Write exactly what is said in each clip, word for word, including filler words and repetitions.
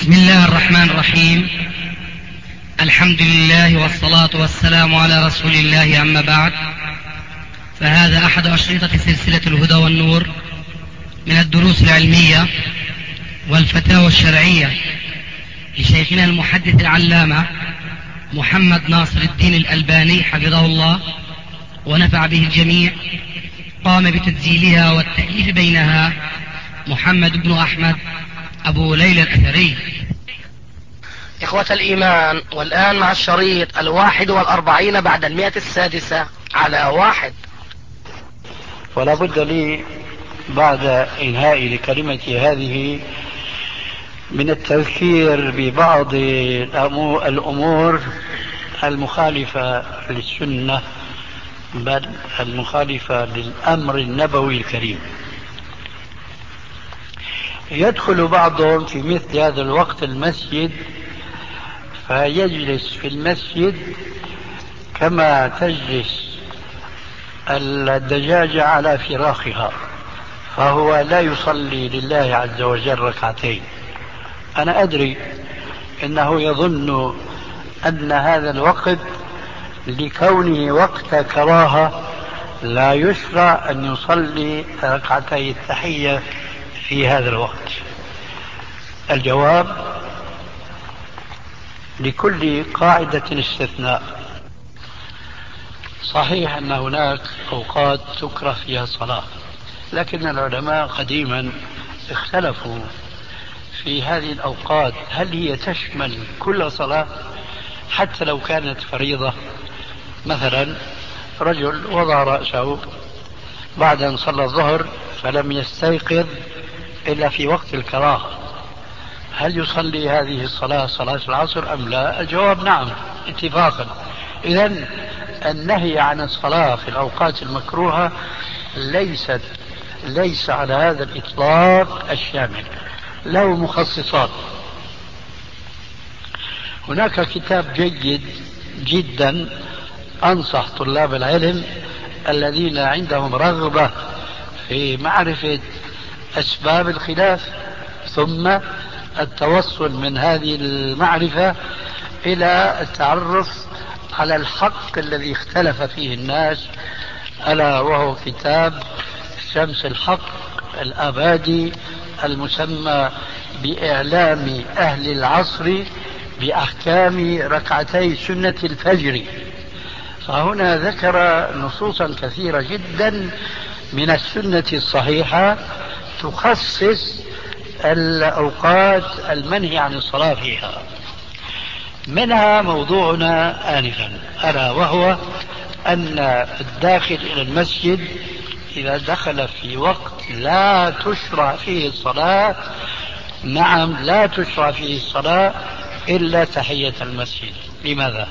بسم الله الرحمن الرحيم. الحمد لله والصلاة والسلام على رسول الله، أما بعد، فهذا أحد أشرطة سلسلة الهدى والنور من الدروس العلمية والفتاوى الشرعية لشيخنا المحدث العلامة محمد ناصر الدين الألباني حفظه الله ونفع به الجميع. قام بتسجيلها والتأليف بينها محمد بن أحمد أبو ليلى الأثري. إخوة الإيمان، والآن مع الشريط الواحد والأربعين بعد المئة السادسة على واحد. ولا بد لي بعد إنهائي لكلمتي هذه من التذكير ببعض الأمور المخالفة للسنة، بل المخالفة للأمر النبوي الكريم. يدخل بعضهم في مثل هذا الوقت المسجد فيجلس في المسجد كما تجلس الدجاجة على فراخها، فهو لا يصلي لله عز وجل ركعتين. أنا أدري أنه يظن أن هذا الوقت لكونه وقت كراهة لا يشرع أن يصلي ركعتي التحية في هذا الوقت. الجواب: لكل قاعدة استثناء. صحيح أن هناك أوقات تكره فيها الصلاة، لكن العلماء قديما اختلفوا في هذه الأوقات، هل هي تشمل كل صلاة حتى لو كانت فريضة؟ مثلا رجل وضع رأسه بعد أن صلى الظهر فلم يستيقظ إلا في وقت الكراهة، هل يصلي هذه الصلاة صلاة العصر أم لا؟ الجواب: نعم اتفاقا. إذن النهي عن الصلاة في الأوقات المكروهة ليست ليس على هذا الإطلاق الشامل، له مخصصات. هناك كتاب جيد جدا أنصح طلاب العلم الذين عندهم رغبة في معرفة أسباب الخلاف ثم التوصل من هذه المعرفة إلى التعرف على الحق الذي اختلف فيه الناس، ألا وهو كتاب شمس الحق الأبادي المسمى بإعلام أهل العصر بأحكام ركعتي سنة الفجر. فهنا ذكر نصوصا كثيرة جدا من السنة الصحيحة تخصص الأوقات المنهي عن الصلاة فيها، منها موضوعنا آنفا، ألا وهو أن الداخل إلى المسجد إذا دخل في وقت لا تشرع فيه الصلاة، نعم لا تشرع فيه الصلاة إلا تحية المسجد. لماذا؟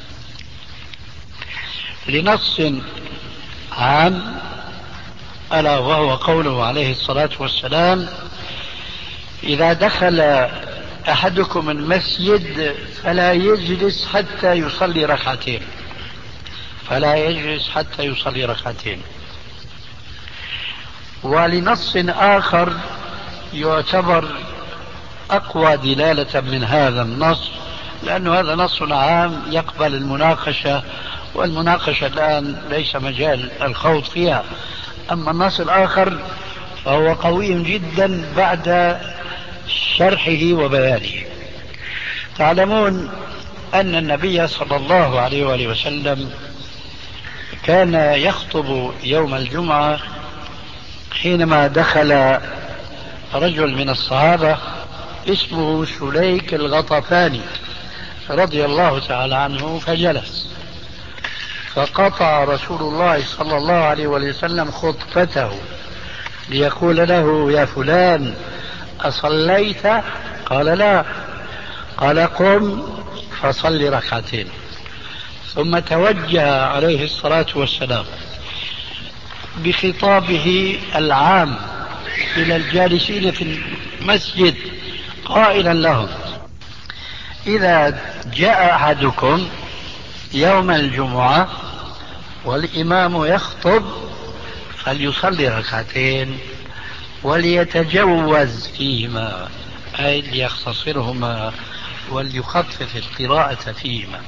لنص عام، ألا وهو قوله عليه الصلاة والسلام: إذا دخل أحدكم المسجد فلا يجلس حتى يصلي ركعتين، فلا يجلس حتى يصلي ركعتين. ولنص آخر يعتبر أقوى دلالة من هذا النص، لأن هذا نص عام يقبل المناقشة، والمناقشة الآن ليس مجال الخوض فيها. أما النص الآخر فهو قوي جدا بعد شرحه وبيانه. تعلمون أن النبي صلى الله عليه وآله وسلم كان يخطب يوم الجمعة حينما دخل رجل من الصحابة اسمه سليك الغطفاني رضي الله تعالى عنه، فجلس، فقطع رسول الله صلى الله عليه وسلم خطبته ليقول له: يا فلان أصليت؟ قال: لا. قال: قم فصل ركعتين. ثم توجه عليه الصلاة والسلام بخطابه العام إلى الجالسين في المسجد قائلا لهم: إذا جاء أحدكم يوم الجمعة والإمام يخطب فليصلي ركعتين وليتجوز فيهما، أي ليختصرهما وليخفف القراءة فيهما.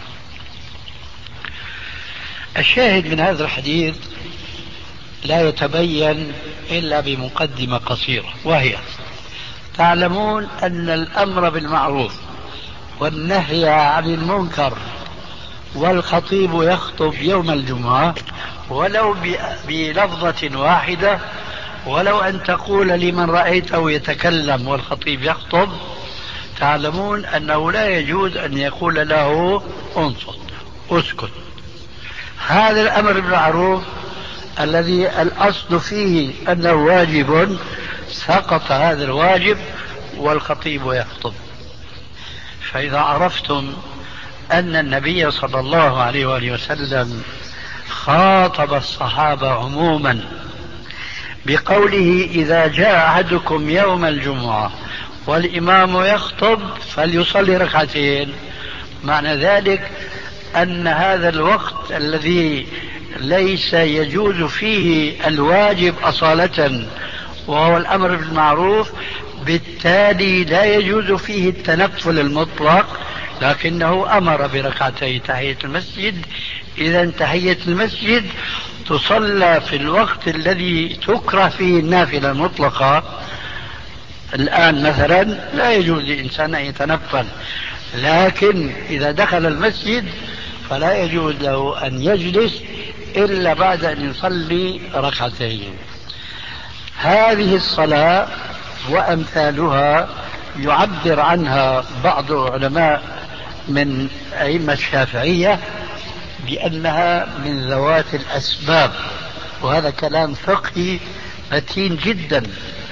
الشاهد من هذا الحديث لا يتبين إلا بمقدمة قصيرة، وهي: تعلمون أن الأمر بالمعروف والنهي عن المنكر والخطيب يخطب يوم الجمعة ولو بلفظة واحدة، ولو أن تقول لمن رأيته يتكلم والخطيب يخطب، تعلمون أنه لا يجوز أن يقول له انصت اسكت. هذا الأمر بالمعروف الذي الأصل فيه أنه واجب، سقط هذا الواجب والخطيب يخطب. فإذا عرفتم أن النبي صلى الله عليه وآله وسلم خاطب الصحابة عموما بقوله: إذا جاء أحدكم يوم الجمعة والإمام يخطب فليصلي ركعتين، معنى ذلك أن هذا الوقت الذي ليس يجوز فيه الواجب أصالة وهو الأمر بالمعروف، بالتالي لا يجوز فيه التنفل المطلق، لكنه أمر بركعتي تحية المسجد. إذا تحية المسجد تصلى في الوقت الذي تكره فيه النافلة المطلقة. الآن مثلا لا يجوز لإنسان أن يتنفل، لكن إذا دخل المسجد فلا يجوز له أن يجلس إلا بعد أن يصلي ركعتين. هذه الصلاة وأمثالها يعبر عنها بعض العلماء من أئمة الشافعية بأنها من ذوات الأسباب، وهذا كلام فقهي متين جدا.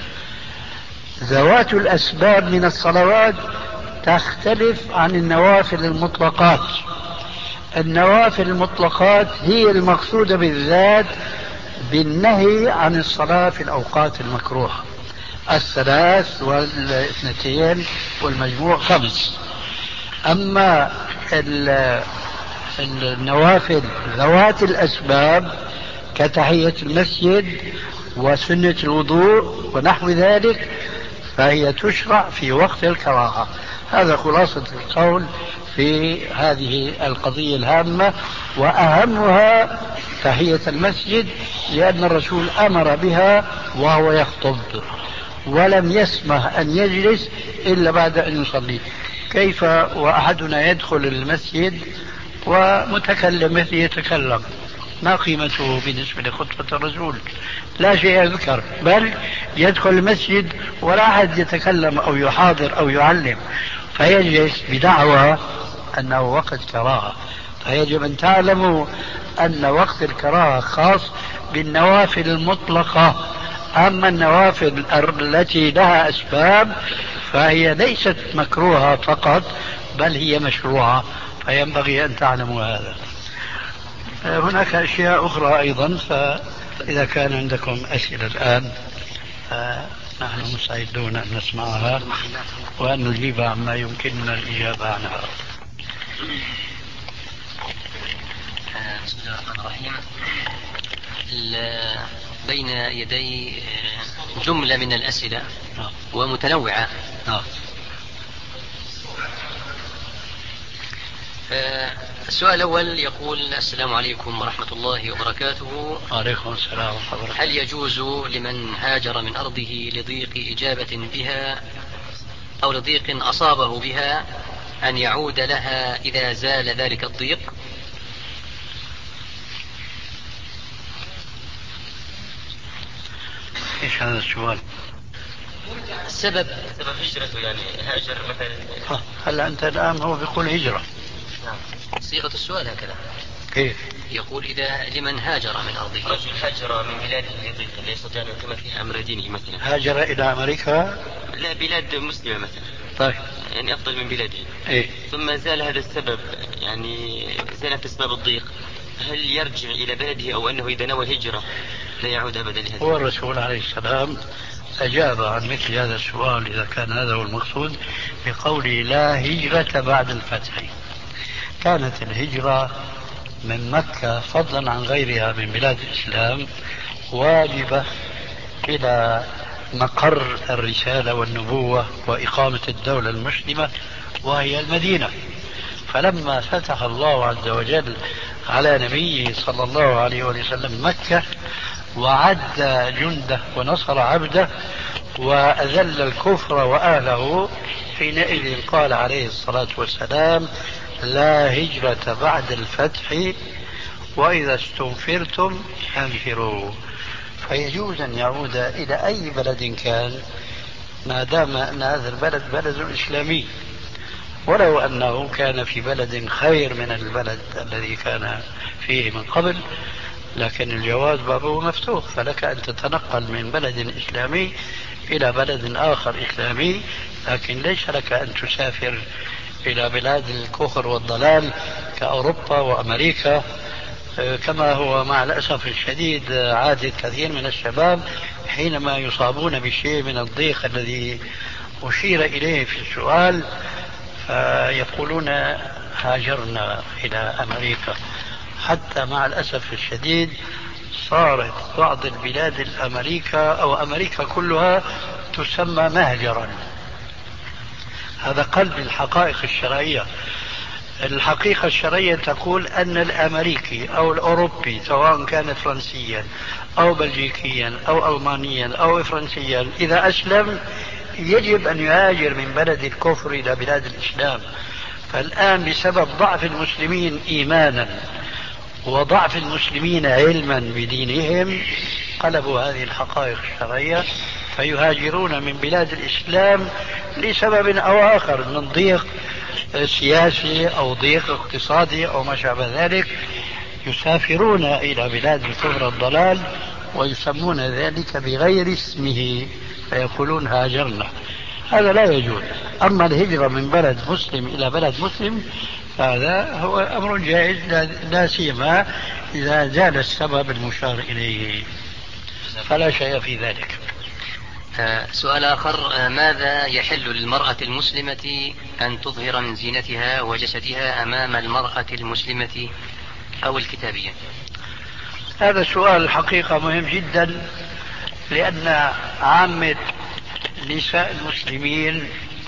ذوات الأسباب من الصلوات تختلف عن النوافل المطلقات. النوافل المطلقات هي المقصودة بالذات بالنهي عن الصلاة في الأوقات المكروهة، الثلاث والاثنتين والمجموع خمس. أما النوافل ذوات الأسباب كتحية المسجد وسنة الوضوء ونحو ذلك فهي تشرع في وقت الكراهة. هذا خلاصة القول في هذه القضية الهامة، وأهمها تحية المسجد، لأن الرسول أمر بها وهو يخطب ولم يسمح أن يجلس إلا بعد أن يصلي. كيف وأحدنا يدخل المسجد ومتكلم مثل يتكلم؟ ما قيمته بالنسبة لخطبة الرسول؟ لا شيء يذكر، بل يدخل المسجد ولا أحد يتكلم أو يحاضر أو يعلم، فيجلس بدعوى أنه وقت كراهة. فيجب أن تعلموا أن وقت الكراهة خاص بالنوافل المطلقة، أما النوافل التي لها أسباب فهي ليست مكروهة فقط بل هي مشروعة، فينبغي أن تعلموا هذا. هناك أشياء أخرى أيضا، فإذا كان عندكم أسئلة الآن نحن مستعدون أن نسمعها وأن نجيب عما يمكننا الإجابة عنها. بسم الله الرحمن الرحيم. بين يدي جملة من الأسئلة ومتنوعة. السؤال الأول يقول: السلام عليكم ورحمة الله وبركاته. وعليكم السلام ورحمة الله وبركاته. هل يجوز لمن هاجر من أرضه لضيق إجابة بها أو لضيق أصابه بها أن يعود لها إذا زال ذلك الضيق؟ إيش هذا السؤال؟ السبب سبب هجرته، يعني هاجر مثلا. هلا أنت الآن هو بيقول هجرة. نعم. صيغة السؤال هكذا. كيف؟ يقول: إذا لمن هاجر من أرضه. رجل هاجر من بلاده لضيق لا يستطيع أن يقيم فيها أمر دينه مثلا. هاجر إلى أمريكا؟ لا، بلاد مسلمة مثلا. طيب. يعني أفضل من بلاده. إيه؟ ثم زال هذا السبب، يعني زالت أسباب الضيق، هل يرجع إلى بلده أو أنه إذا نوى الهجرة لا يعود أبدا لهذا؟ هو الرسول عليه السلام أجاب عن مثل هذا السؤال إذا كان هذا هو المقصود بقوله: لا هجرة بعد الفتح. كانت الهجرة من مكة فضلا عن غيرها من بلاد الإسلام واجبة إلى مقر الرسالة والنبوة وإقامة الدولة المسلمة، وهي المدينة. فلما فتح الله عز وجل على نبيه صلى الله عليه وسلم مكة وعد جنده ونصر عبده وأذل الكفر وأهله، حينئذ قال عليه الصلاة والسلام: لا هجرة بعد الفتح وإذا استنفرتم فانفروا. فيجوز أن يعود إلى أي بلد كان ما دام أن هذا البلد بلد إسلامي، ولو أنه كان في بلد خير من البلد الذي كان فيه من قبل، لكن الجواز بابه مفتوح، فلك أن تتنقل من بلد إسلامي إلى بلد آخر إسلامي، لكن ليس لك أن تسافر إلى بلاد الكفر والضلال كأوروبا وأمريكا، كما هو مع الأسف الشديد عادة كثير من الشباب حينما يصابون بشيء من الضيق الذي أشير إليه في السؤال فيقولون هاجرنا إلى أمريكا. حتى مع الأسف الشديد صارت بعض البلاد الأمريكا أو أمريكا كلها تسمى مهجرا. هذا قلب الحقائق الشرعية. الحقيقة الشرعية تقول أن الأمريكي أو الأوروبي سواء كان فرنسيا أو بلجيكيا أو ألمانيا أو فرنسيا إذا أسلم يجب أن يهاجر من بلد الكفر إلى بلاد الإسلام. فالآن بسبب ضعف المسلمين إيمانا وضعف المسلمين علما بدينهم قلبوا هذه الحقائق الشرعية فيهاجرون من بلاد الإسلام لسبب أو آخر، من ضيق سياسي أو ضيق اقتصادي أو ما شابه ذلك، يسافرون إلى بلاد الكفر والضلال ويسمون ذلك بغير اسمه فيقولون هاجرنا. هذا لا يجوز. أما الهجرة من بلد مسلم إلى بلد مسلم هذا هو أمر جائز، لا سيما إذا زال السبب المشار إليه، فلا شيء في ذلك. سؤال آخر: ماذا يحل للمرأة المسلمة أن تظهر من زينتها وجسدها أمام المرأة المسلمة أو الكتابية؟ هذا سؤال الحقيقة مهم جدا، لأن عامة نساء المسلمين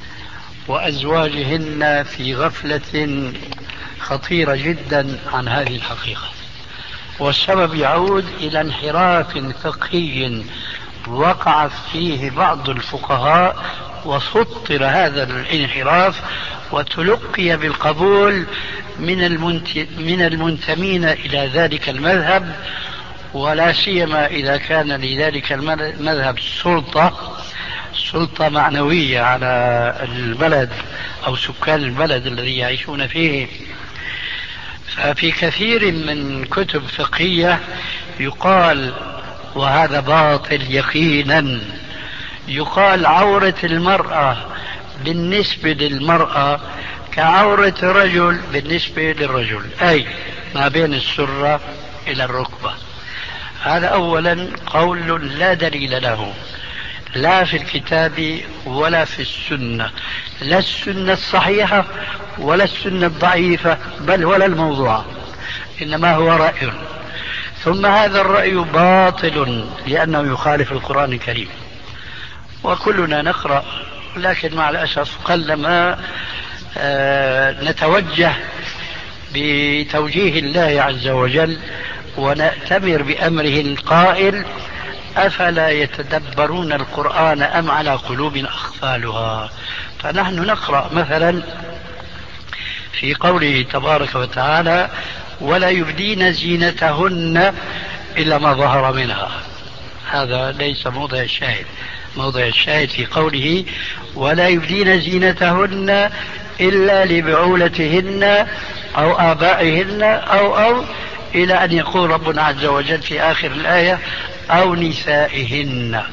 وأزواجهن في غفلة خطيرة جدا عن هذه الحقيقة، والسبب يعود إلى انحراف فقهي وقع فيه بعض الفقهاء وسطر هذا الانحراف وتلقي بالقبول من من المنتمين إلى ذلك المذهب، ولا سيما إذا كان لذلك المذهب سلطة سلطة معنوية على البلد أو سكان البلد الذي يعيشون فيه. ففي كثير من كتب فقهية يقال، وهذا باطل يقينا، يقال عورة المرأة بالنسبة للمرأة كعورة رجل بالنسبة للرجل، أي ما بين السرة إلى الركبة. هذا أولا قول لا دليل له، لا في الكتاب ولا في السنة، لا السنة الصحيحة ولا السنة الضعيفة بل ولا الموضوع، إنما هو رأي. ثم هذا الرأي باطل لأنه يخالف القرآن الكريم، وكلنا نقرأ، لكن مع الأسف قلما آه نتوجه بتوجيه الله عز وجل ونأتمر بأمره القائل: أفلا يتدبرون القرآن أم على قلوب أقفالها. فنحن نقرأ مثلا في قوله تبارك وتعالى: ولا يبدين زينتهن إلا ما ظهر منها. هذا ليس موضع الشاهد. موضع الشاهد في قوله: ولا يبدين زينتهن إلا لبعولتهن أو آبائهن أو أو إلى أن يقول ربنا عز وجل في آخر الآية: أو نسائهن.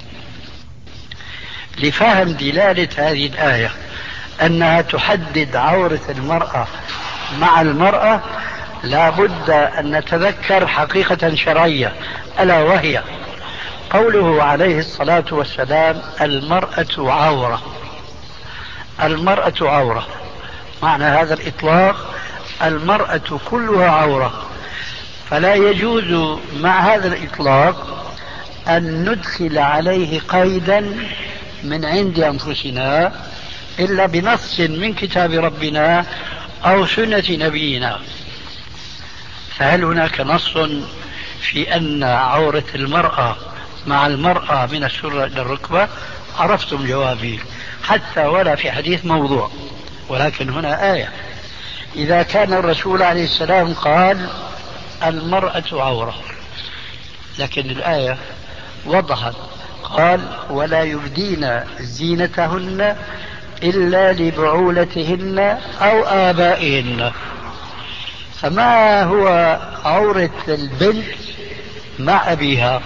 لفهم دلالة هذه الآية أنها تحدد عورة المرأة مع المرأة لا بد أن نتذكر حقيقة شرعية، ألا وهي قوله عليه الصلاة والسلام: المرأة عورة. المرأة عورة معنى هذا الإطلاق المرأة كلها عورة، فلا يجوز مع هذا الإطلاق أن ندخل عليه قيدا من عند أنفسنا إلا بنص من كتاب ربنا أو سنة نبينا. فهل هناك نص في أن عورة المرأة مع المرأة من السرة إلى الركبة؟ عرفتم جوابي، حتى ولا في حديث موضوع. ولكن هنا آية، إذا كان الرسول عليه السلام قال المرأة عورة، لكن الآية وضحت قال ولا يبدين زينتهن إلا لبعولتهن أو آبائهن. فما هو عورة البنت مع أبيها؟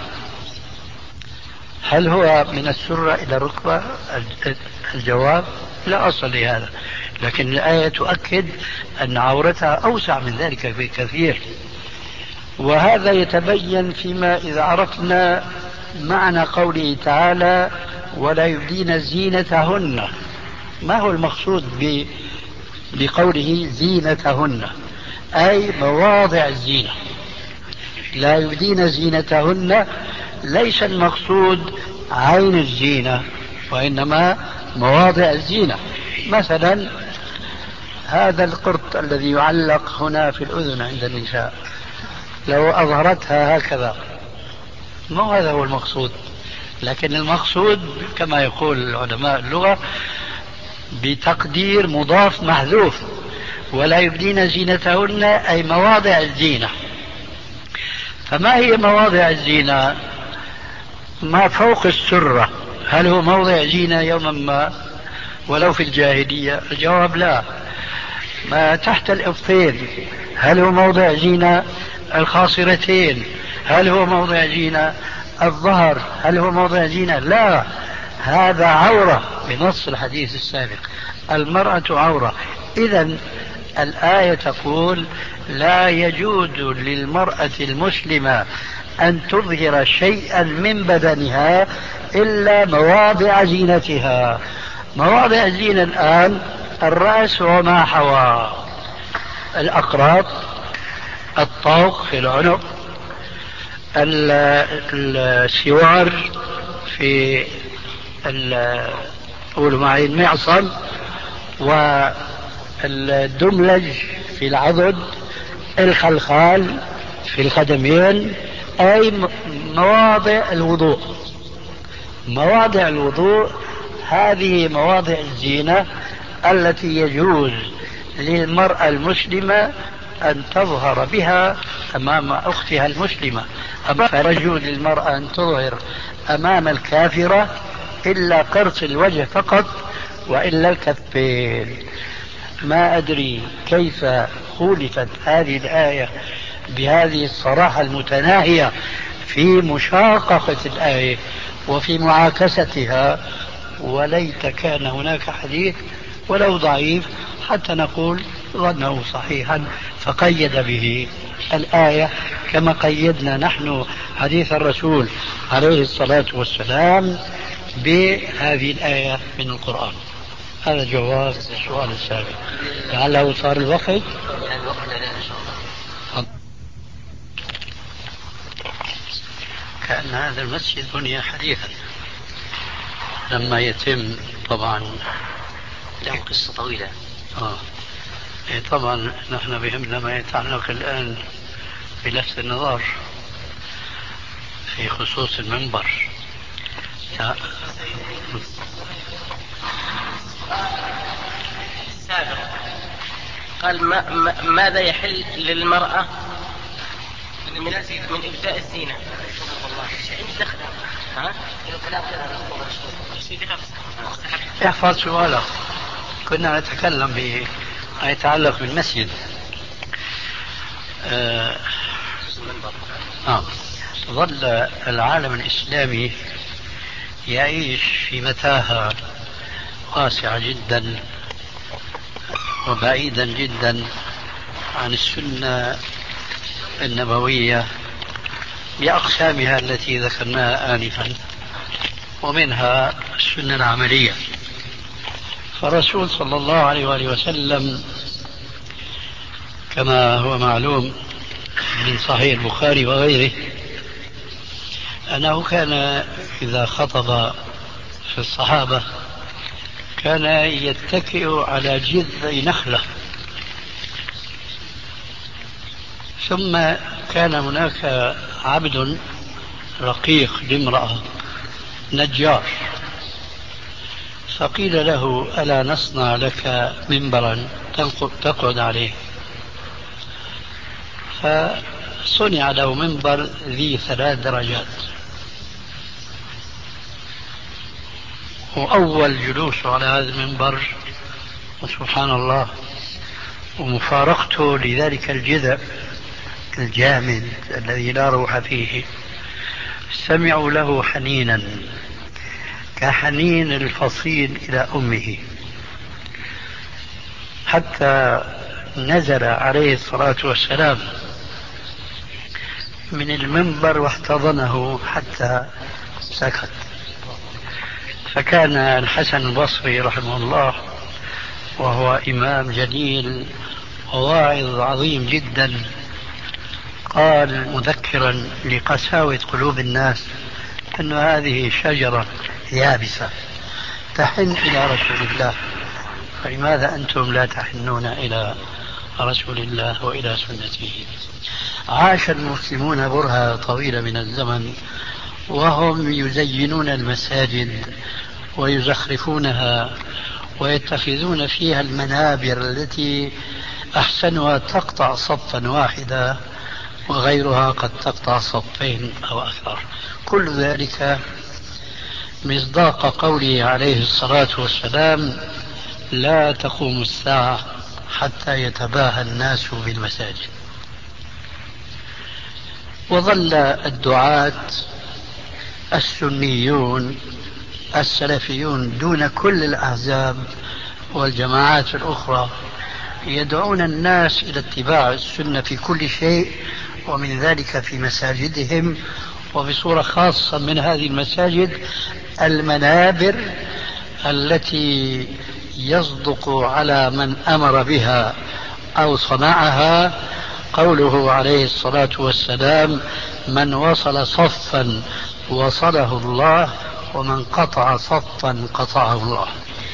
هل هو من السرة إلى الركبة؟ الجواب لا أصل لهذا، لكن الآية تؤكد أن عورتها أوسع من ذلك بكثير. وهذا يتبين فيما إذا عرفنا معنى قوله تعالى ولا يبدين زينتهن. ما هو المقصود بقوله زينتهن؟ أي مواضع الزينة. لا يبدين زينتهن ليس المقصود عين الزينة، وإنما مواضع الزينة. مثلا هذا القرط الذي يعلق هنا في الأذن عند النساء، لو أظهرتها هكذا، ما هذا هو المقصود. لكن المقصود كما يقول علماء اللغة بتقدير مضاف محذوف، ولا يبدين زينتهن أي مواضع الزينة. فما هي مواضع الزينة؟ ما فوق السرة هل هو موضع زينة يوما ما ولو في الجاهلية؟ الجواب لا. ما تحت الإبطين هل هو موضع زينة؟ الخاصرتين هل هو موضع زينة؟ الظهر هل هو موضع زينة؟ لا، هذا عورة بنص الحديث السابق، المرأة عورة. إذن الآية تقول لا يجوز للمرأة المسلمة أن تظهر شيئا من بدنها إلا مواضع زينتها. مواضع الزينة الآن الرأس وما حوى، الأقراط، الطوق في العنق، السوار في قولوا معي المعصم، والدملج في العضد، الخلخال في القدمين، أي مواضع الوضوء. مواضع الوضوء هذه مواضع الزينة التي يجوز للمرأة المسلمة أن تظهر بها أمام أختها المسلمة. أما يجوز للمرأة أن تظهر أمام الكافرة إلا قرص الوجه فقط، وإلا الكفين. ما أدري كيف خولفت هذه الآية بهذه الصراحة المتناهية في مشاققة الآية وفي معاكستها، وليت كان هناك حديث ولو ضعيف حتى نقول ظنه صحيحا فقيد به الآية كما قيدنا نحن حديث الرسول عليه الصلاة والسلام بهذه الآية من القرآن. هذا جواب السؤال السابق. لعله صار الوقت. كأن هذا المسجد بني حديثا لما يتم طبعا له قصة طويلة. آه. إيه طبعا نحن بهمنا ما يتعلق الآن بلفت النظر في خصوص المنبر. السابق قال ما ما ماذا يحل للمرأة من, من إبداء الزينة؟ احفظ سؤالك. كنا نتكلم بما يتعلق بالمسجد. آه. آه. ظل العالم الإسلامي يعيش في متاهة واسعة جدا وبعيدا جدا عن السنة النبوية بأقسامها التي ذكرناها آنفا، ومنها السنة العملية. فالرسول صلى الله عليه وآله وسلم كما هو معلوم من صحيح البخاري وغيره أنه كان إذا خطب في الصحابة كان يتكئ على جذع نخلة، ثم كان هناك عبد رقيق لامرأة نجار، فقيل له ألا نصنع لك منبرا تقعد عليه؟ فصنع له منبر ذي ثلاث درجات، وأول جلوس على هذا المنبر وسبحان الله ومفارقته لذلك الجذع الجامد الذي لا روح فيه، سمعوا له حنينا كحنين الفصيل إلى أمه، حتى نزل عليه الصلاة والسلام من المنبر واحتضنه حتى سكت. فكان الحسن البصري رحمه الله وهو إمام جليل وواعظ عظيم جدا قال مذكرا لقساوة قلوب الناس أن هذه شجرة يابسة تحن إلى رسول الله، فلماذا أنتم لا تحنون إلى رسول الله وإلى سنته؟ عاش المسلمون برهة طويلة من الزمن وهم يزينون المساجد ويزخرفونها ويتخذون فيها المنابر التي أحسنها تقطع صفا واحدا وغيرها قد تقطع صفين أو أكثر، كل ذلك مصداق قوله عليه الصلاة والسلام لا تقوم الساعة حتى يتباهى الناس بالمساجد. وظل الدعاة السنيون السلفيون دون كل الأحزاب والجماعات الأخرى يدعون الناس إلى اتباع السنة في كل شيء، ومن ذلك في مساجدهم، وبصورة خاصة من هذه المساجد المنابر التي يصدق على من أمر بها أو صنعها قوله عليه الصلاة والسلام من وصل صفا وصله الله ومن قطع صفا قطعه الله.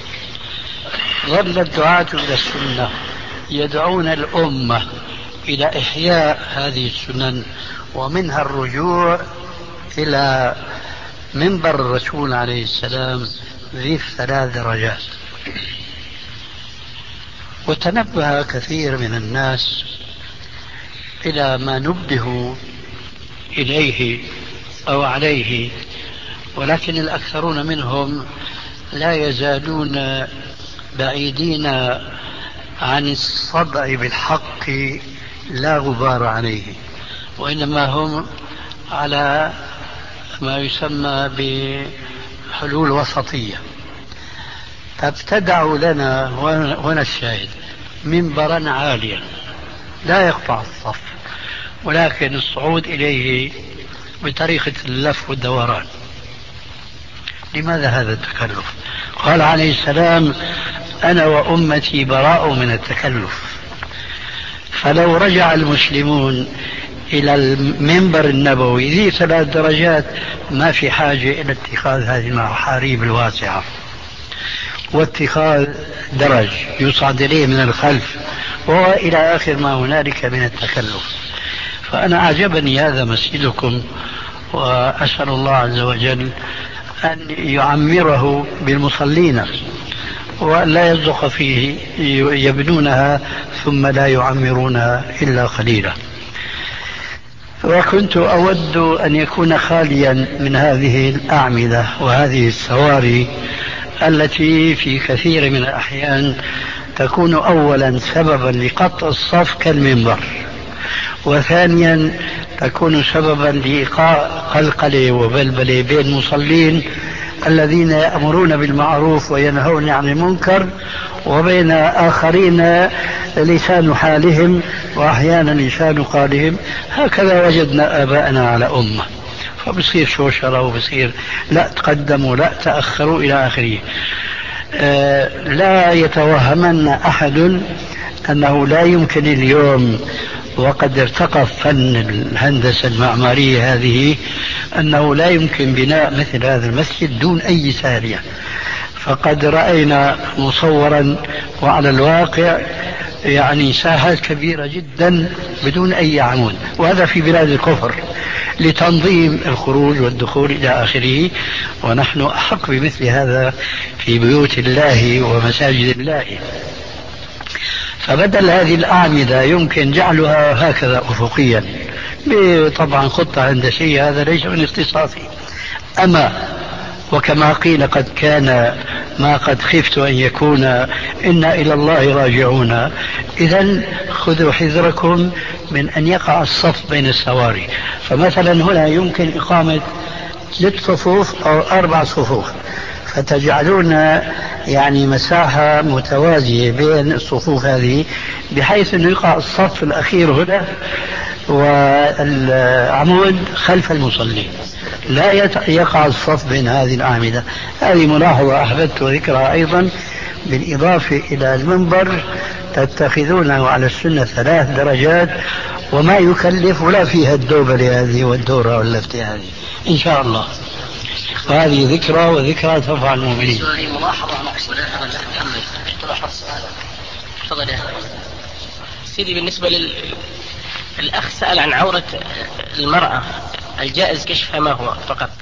ظل الدعاة إلى السنة يدعون الأمة إلى إحياء هذه السنن، ومنها الرجوع إلى منبر الرسول عليه السلام ذي ثلاث درجات. وتنبه كثير من الناس إلى ما نبهوا إليه أو عليه، ولكن الأكثرون منهم لا يزالون بعيدين عن الصدع بالحق لا غبار عليه، وإنما هم على ما يسمى بحلول وسطية. فابتدعوا لنا هنا الشاهد منبرا عاليا لا يقطع الصف، ولكن الصعود إليه بطريقة اللف والدوران. لماذا هذا التكلف؟ قال عليه السلام أنا وأمتي براء من التكلف. فلو رجع المسلمون إلى المنبر النبوي ذي ثلاث درجات ما في حاجة إلى اتخاذ هذه المحاريب الواسعة واتخاذ درج يصعد إليه من الخلف وإلى آخر ما هنالك من التكلف. فأنا أعجبني هذا مسجدكم، وأسأل الله عز وجل أن يعمره بالمصلين ولا يصدق فيه يبنونها ثم لا يعمرونها إلا قليلا. وكنت أود أن يكون خاليا من هذه الأعمدة وهذه السواري التي في كثير من الأحيان تكون أولا سببا لقطع الصف كالمنبر، وثانيا تكون سببا لإيقاع قلقلة وبلبلة بين المصلين الذين يأمرون بالمعروف وينهون عن المنكر، وبين آخرين لسان حالهم وأحيانا لسان قالهم. هكذا وجدنا آباءنا على أمة، فبصير شوشرة وبصير لا تقدموا لا تأخروا إلى آخره. آه لا يتوهمن أحد أنه لا يمكن اليوم وقد ارتقى فن الهندسة المعمارية هذه أنه لا يمكن بناء مثل هذا المسجد دون أي سارية. فقد رأينا مصورا وعلى الواقع يعني ساحات كبيرة جدا بدون أي عمود، وهذا في بلاد الكفر لتنظيم الخروج والدخول إلى آخره، ونحن أحق بمثل هذا في بيوت الله ومساجد الله. فبدل هذه الأعمدة يمكن جعلها هكذا أفقيا طبعا خطة هندسية، هذا ليس من اختصاصي. أما وكما قيل قد كان ما قد خفت أن يكون إنا إلى الله راجعون، إذن خذوا حذركم من أن يقع الصف بين السواري. فمثلا هنا يمكن إقامة ست صفوف أو أربع صفوف، فتجعلون يعني مساحة متوازية بين الصفوف هذه بحيث أنه يقع الصف الأخير هنا والعمود خلف المصلي، لا يقع الصف بين هذه الأعمدة. هذه ملاحظة أحببت ذكرها أيضا، بالإضافة إلى المنبر تتخذونه على السنة ثلاث درجات وما يكلف ولا فيها الدوبلة هذه والدورة واللفتة هذه إن شاء الله. وهذه ذكرى وذكرى تنفع المؤمنين. ملاحظة مقصودة محمد تلاحظ سؤال. تفضل يا سيدي. بالنسبة للأخ سأل عن عورة المرأة الجائز كشفها ما هو فقط،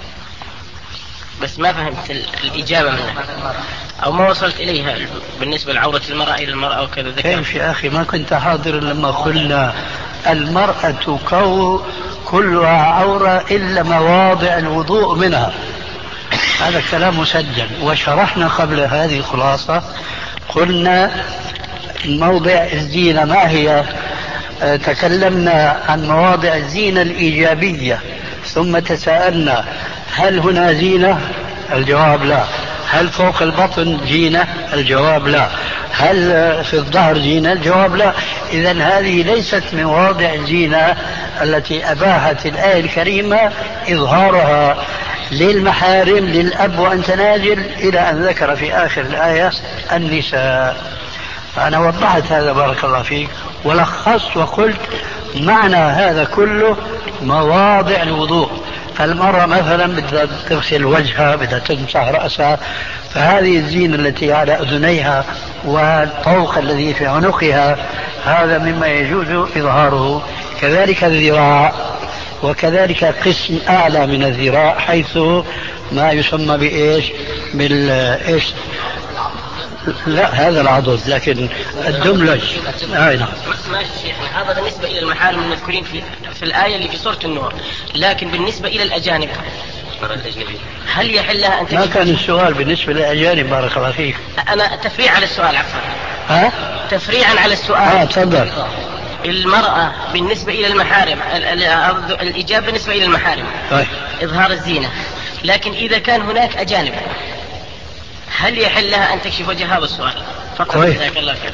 بس ما فهمت الإجابة منها أو ما وصلت إليها بالنسبة لعورة المرأة إلى المرأة وكذا. كيف يا أخي ما كنت حاضر لما قلنا المرأة كو كلها عورة إلا مواضع الوضوء منها؟ هذا كلام مسجل، وشرحنا قبل هذه الخلاصة قلنا موضع الزينة ما هي. تكلمنا عن مواضع الزينة الإيجابية ثم تساءلنا هل هنا زينة؟ الجواب لا. هل فوق البطن زينة؟ الجواب لا. هل في الظهر زينة؟ الجواب لا. إذن هذه ليست من مواضع الزينة التي أباحت الآية الكريمة إظهارها للمحارم للأب وأنت نازل، إلى أن ذكر في آخر الآية النساء. فأنا وضحت هذا بارك الله فيك، ولخصت وقلت معنى هذا كله مواضع الوضوء. فالمرأة مثلا بدها تغسل وجهها، بدها تمسح رأسها، فهذه الزينة التي على أذنيها والطوق الذي في عنقها هذا مما يجوز إظهاره. كذلك الذراع، وكذلك قسم أعلى من الذراع حيث ما يسمى بإيش بالإيش لا هذا العضد لكن الدملج. آه نعم. ماشي شيخنا، هذا بالنسبة إلى المحارم المذكورين في, في الآية اللي في سورة النور. لكن بالنسبة إلى الأجانب هل يحل لها أن تكشف؟ ما كان السؤال بالنسبة للأجانب بارك الله فيك. أنا تفريع على السؤال عفوا. ها؟ تفريعا على السؤال. اه تفضل. المرأة بالنسبة إلى المحارم، الإجابة بالنسبة إلى المحارم طيب. إظهار الزينة. لكن إذا كان هناك أجانب هل يحل لها أن تكشف وجهها؟ بالسؤال فقط. جزاك الله خير.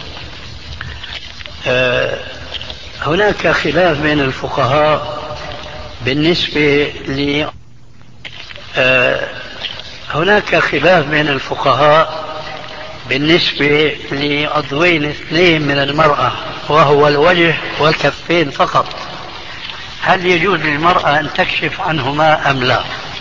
آه هناك خلاف بين الفقهاء بالنسبة ل آه هناك خلاف بين الفقهاء بالنسبة لعضوين اثنين من المرأة وهو الوجه والكفين فقط، هل يجوز للمرأة أن تكشف عنهما أم لا؟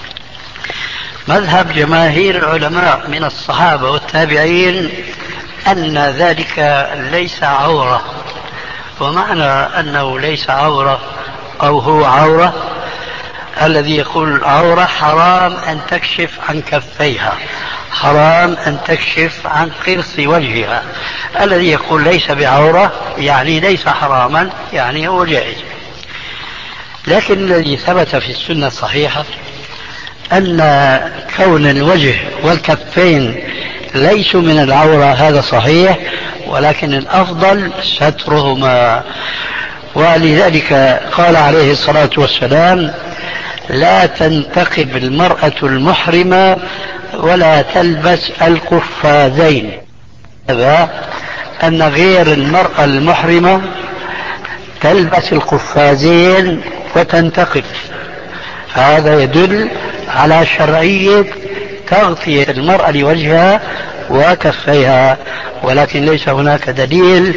مذهب جماهير العلماء من الصحابة والتابعين أن ذلك ليس عورة. ومعنى أنه ليس عورة أو هو عورة، الذي يقول عورة حرام أن تكشف عن كفيها، حرام أن تكشف عن قرص وجهها. الذي يقول ليس بعورة يعني ليس حراما، يعني هو جائز. لكن الذي ثبت في السنة الصحيحة أن كون الوجه والكفين ليسوا من العورة هذا صحيح، ولكن الأفضل سترهما. ولذلك قال عليه الصلاة والسلام لا تنتقب المرأة المحرمة ولا تلبس القفازين. هذا أن غير المرأة المحرمة تلبس القفازين وتنتقب، هذا يدل على شرعية تغطية المرأة لوجهها وكفيها، ولكن ليس هناك دليل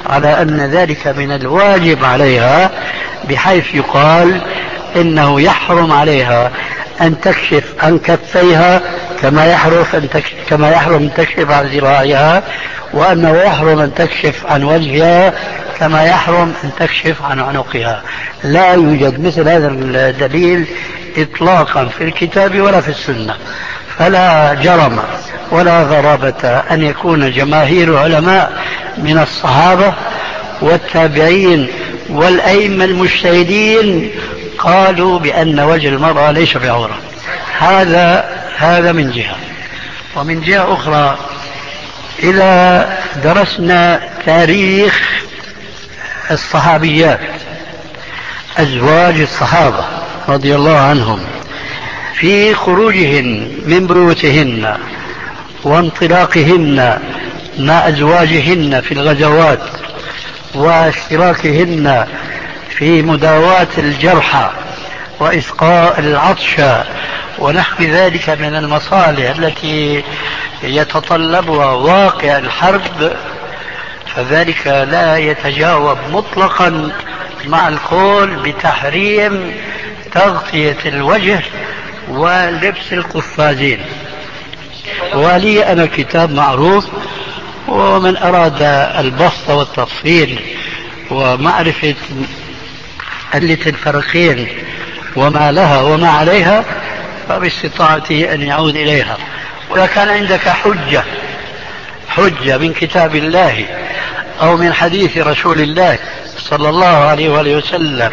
على أن ذلك من الواجب عليها، بحيث يقال إنه يحرم عليها أن تكشف عن كفيها كما يحرم أن تكشف, كما يحرم أن تكشف عن ذراعها، وأنه يحرم أن تكشف عن وجهها كما يحرم أن تكشف عن عنقها. لا يوجد مثل هذا الدليل إطلاقا في الكتاب ولا في السنة، فلا جرم ولا غرابة أن يكون جماهير علماء من الصحابة والتابعين والأئمة المجتهدين قالوا بأن وجه المرأة ليس بعورة. هذا هذا من جهة. ومن جهة أخرى، إذا درسنا تاريخ الصحابيات أزواج الصحابة رضي الله عنهم في خروجهن من بيوتهن وانطلاقهن مع أزواجهن في الغزوات واشتراكهن في مداواة الجرحى وإسقاء العطش ونحو ذلك من المصالح التي يتطلبها واقع الحرب، فذلك لا يتجاوب مطلقا مع القول بتحريم تغطية الوجه ولبس القفازين. ولي أنا كتاب معروف، ومن أراد البسط والتفصيل ومعرفة علة الفرقين وما لها وما عليها فباستطاعته أن يعود إليها. وإذا كان عندك حجة حجة من كتاب الله أو من حديث رسول الله صلى الله عليه وآله وسلم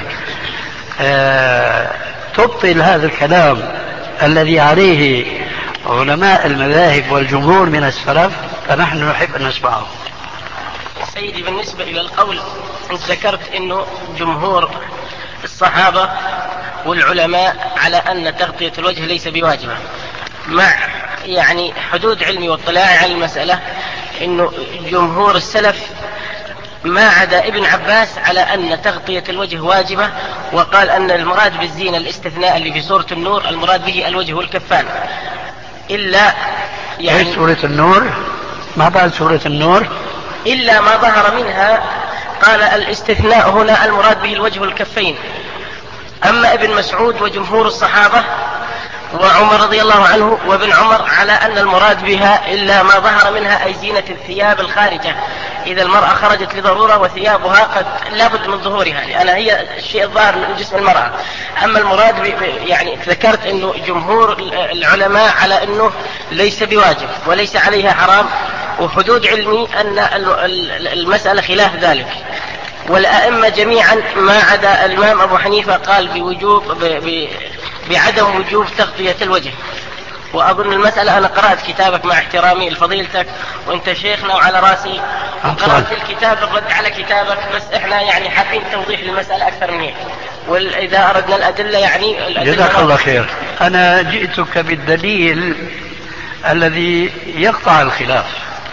آه تبطل هذا الكلام الذي عليه علماء المذاهب والجمهور من السلف، فنحن نحب أن نسمعه. سيدي، بالنسبة إلى القول أنت ذكرت أنه جمهور الصحابة والعلماء على أن تغطية الوجه ليس بواجبة، مع يعني حدود علمي واطلاعي على المسألة أنه جمهور السلف ما عدا ابن عباس على أن تغطية الوجه واجبة، وقال أن المراد بالزينة الاستثناء اللي في سورة النور المراد به الوجه والكفان، إلا يعني سورة النور ما بعد سورة النور إلا ما ظهر منها. قال الاستثناء هنا المراد به الوجه والكفين. أما ابن مسعود وجمهور الصحابة وعمر رضي الله عنه وابن عمر على أن المراد بها إلا ما ظهر منها أي زينة الثياب الخارجة، إذا المرأة خرجت لضرورة وثيابها قد لابد من ظهورها لأن هي الشيء الظاهر من جسم المرأة. أما المراد يعني ذكرت أنه جمهور العلماء على أنه ليس بواجب وليس عليها حرام، وحدود علمي أن المسألة خلاف ذلك. والأئمة جميعا ما عدا الإمام أبو حنيفة قال بوجوب ب... بعدم وجوب تغطية الوجه. وأظن المسألة أنا قرأت كتابك مع احترامي لفضيلتك وأنت شيخنا وعلى رأسي، وقرأت في الكتاب الرد على كتابك، بس إحنا يعني حابين توضيح المسألة أكثر من هيك، وإذا أردنا الأدلة يعني جزاك الله خير. أنا جئتك بالدليل الذي يقطع الخلاف.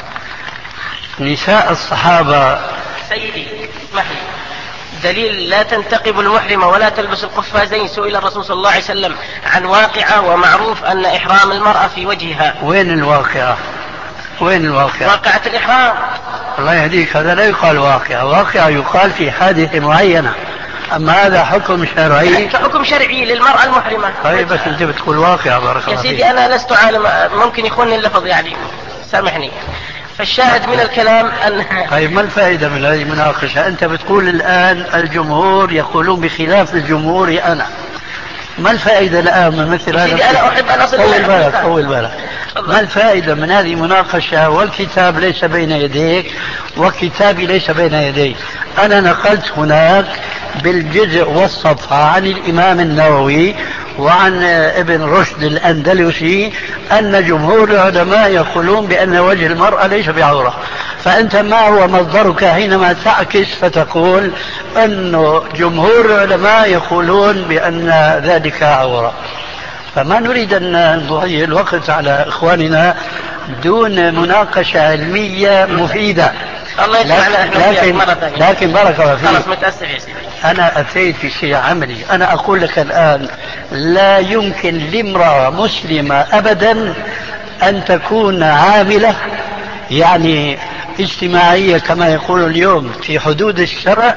نساء الصحابة سيدي اسمح لي، دليل لا تنتقب المحرمة ولا تلبس القفازين. سئل الرسول صلى الله عليه وسلم عن واقعة ومعروف أن إحرام المرأة في وجهها. وين الواقعة؟ وين الواقعة؟ واقعة الإحرام. الله يهديك، هذا لا يقال واقعة. واقعة يقال في حادثة معينة، أما هذا حكم شرعي. حكم شرعي للمرأة المحرمة. طيب بس أنت بتقول واقعة. بارك الله يا فيك. سيدي أنا لست عالم، ممكن يخونني اللفظ يعني، سامحني. فالشاهد من الكلام أن طيب ما الفائدة من هذه المناقشة؟ أنت بتقول الآن الجمهور يقولون بخلاف الجمهور. أنا ما الفائدة الآن من مثل هذا؟ أنا أحب أن أصل طول بالك طول بالك. ما الفائدة من هذه المناقشة والكتاب ليس بين يديك وكتابي ليس بين يدي؟ أنا نقلت هناك بالجزء والصفحة عن الإمام النووي وعن ابن رشد الأندلسي أن جمهور العلماء يقولون بأن وجه المرأة ليس بعورة. فأنت ما هو مصدرك حينما تعكس فتقول أن جمهور العلماء يقولون بأن ذلك عورة؟ فما نريد أن نضيع الوقت على إخواننا دون مناقشة علمية مفيدة. الله لكن, لكن, لكن بارك الله فيك، خلاص متأسف يا سيدي. أنا أتيت في شيء عملي. أنا أقول لك الآن لا يمكن لامرأة مسلمة أبدا أن تكون عاملة، يعني اجتماعية كما يقول اليوم في حدود الشرع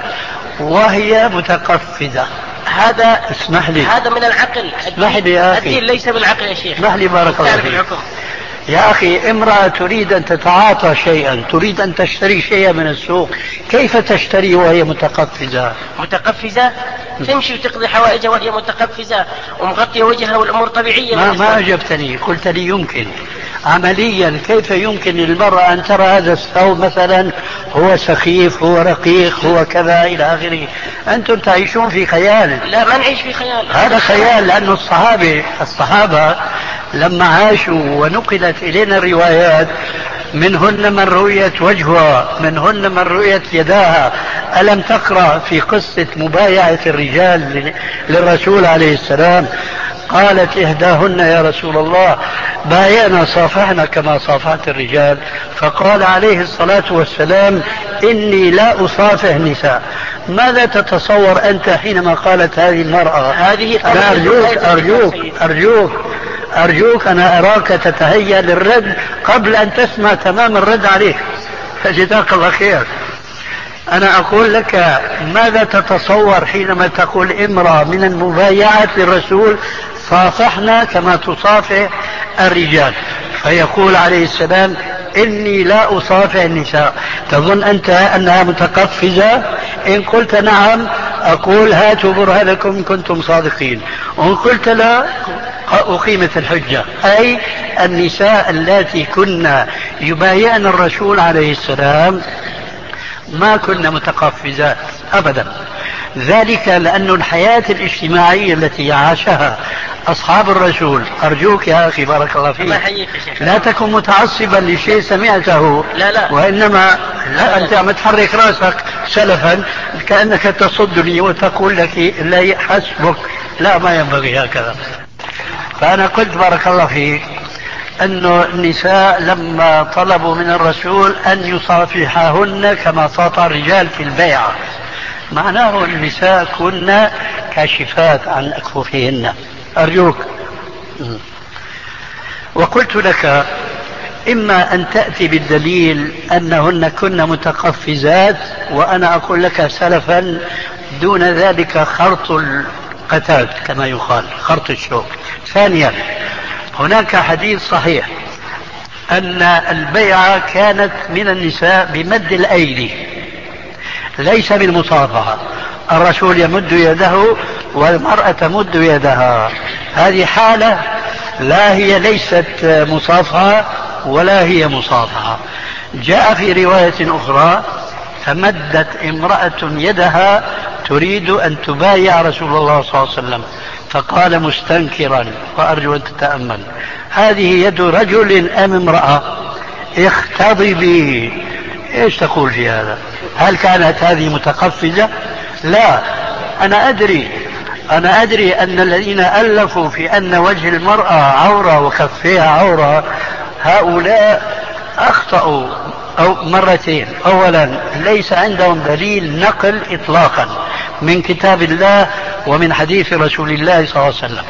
وهي متقفزة. هذا اسمح لي، هذا من العقل. اسمح لي يا أخي، الدين ليس بالعقل يا شيخ. اسمح لي بارك الله فيك. يا أخي امرأة تريد أن تتعاطى شيئا، تريد أن تشتري شيئا من السوق، كيف تشتري وهي متقفزة؟ متقفزة تمشي وتقضي حوائجها وهي متقفزة ومغطية وجهها والأمور طبيعية. ما, ما أجبتني، قلت لي يمكن. عمليا كيف يمكن للمرأة أن ترى هذا الثوب مثلا هو سخيف، هو رقيق، هو كذا إلى آخره؟ أنتم تعيشون في خيال. لا، ما نعيش في خيال، هذا خيال. لأن الصحابة الصحابة لما عاشوا ونقلت إلينا الروايات منهن من رؤيت وجهها، منهن من رؤيت يداها. ألم تقرأ في قصة مبايعة الرجال للرسول عليه السلام؟ قالت إحداهن يا رسول الله بايعنا صافحنا كما صافحت الرجال. فقال عليه الصلاة والسلام إني لا أصافح النساء. ماذا تتصور أنت حينما قالت هذه المرأة؟ هذه أرجوك أرجوك أرجوك أرجوك أنا أراك تتهيأ للرد قبل أن تسمع تمام الرد عليك، فجزاك الله خير. أنا أقول لك ماذا تتصور حينما تقول امرأة من المبايعات للرسول صافحنا كما تصافح الرجال، فيقول عليه السلام إني لا أصافح النساء. تظن أنت أنها متقفزة؟ إن قلت نعم أقول هاتوا برهانكم إن كنتم صادقين، وإن قلت لا أقيمت الحجة. أي النساء التي كنا يبايعن الرسول عليه السلام ما كنا متقفزات أبدا. ذلك لأن الحياة الاجتماعية التي عاشها أصحاب الرسول، أرجوك يا أخي بارك الله فيك لا تكن متعصبا لشيء سمعته. لا لا وإنما لا أنت عم تحرك رأسك سلفا كأنك تصدني وتقول لك لا حسبك. لا، ما ينبغي هكذا. فأنا قلت بارك الله فيك أن النساء لما طلبوا من الرسول أن يصافحهن كما صافح الرجال في البيعة، معناه النساء كنا كاشفات عن أكفوفهن. أرجوك. وقلت لك إما أن تأتي بالدليل أنهن كن متقفزات، وأنا أقول لك سلفا دون ذلك خرط القتاد كما يقال، خرط الشوك. ثانيا هناك حديث صحيح أن البيعة كانت من النساء بمد الأيدي ليس بالمصافحة. الرسول يمد يده والمرأة تمد يدها. هذه حالة لا هي ليست مصافحة ولا هي مصافحة. جاء في رواية أخرى فمدت امرأة يدها تريد أن تبايع رسول الله صلى الله عليه وسلم فقال مستنكرا، وأرجو أن تتأمل، هذه يد رجل أم امرأة؟ اختضبي. ايش تقول في هذا؟ هل كانت هذه متقفزة؟ لا. أنا أدري أنا أدري أن الذين ألفوا في أن وجه المرأة عورة وكفيها عورة هؤلاء أخطأوا أو مرتين. أولا ليس عندهم دليل نقل إطلاقا من كتاب الله ومن حديث رسول الله صلى الله عليه وسلم.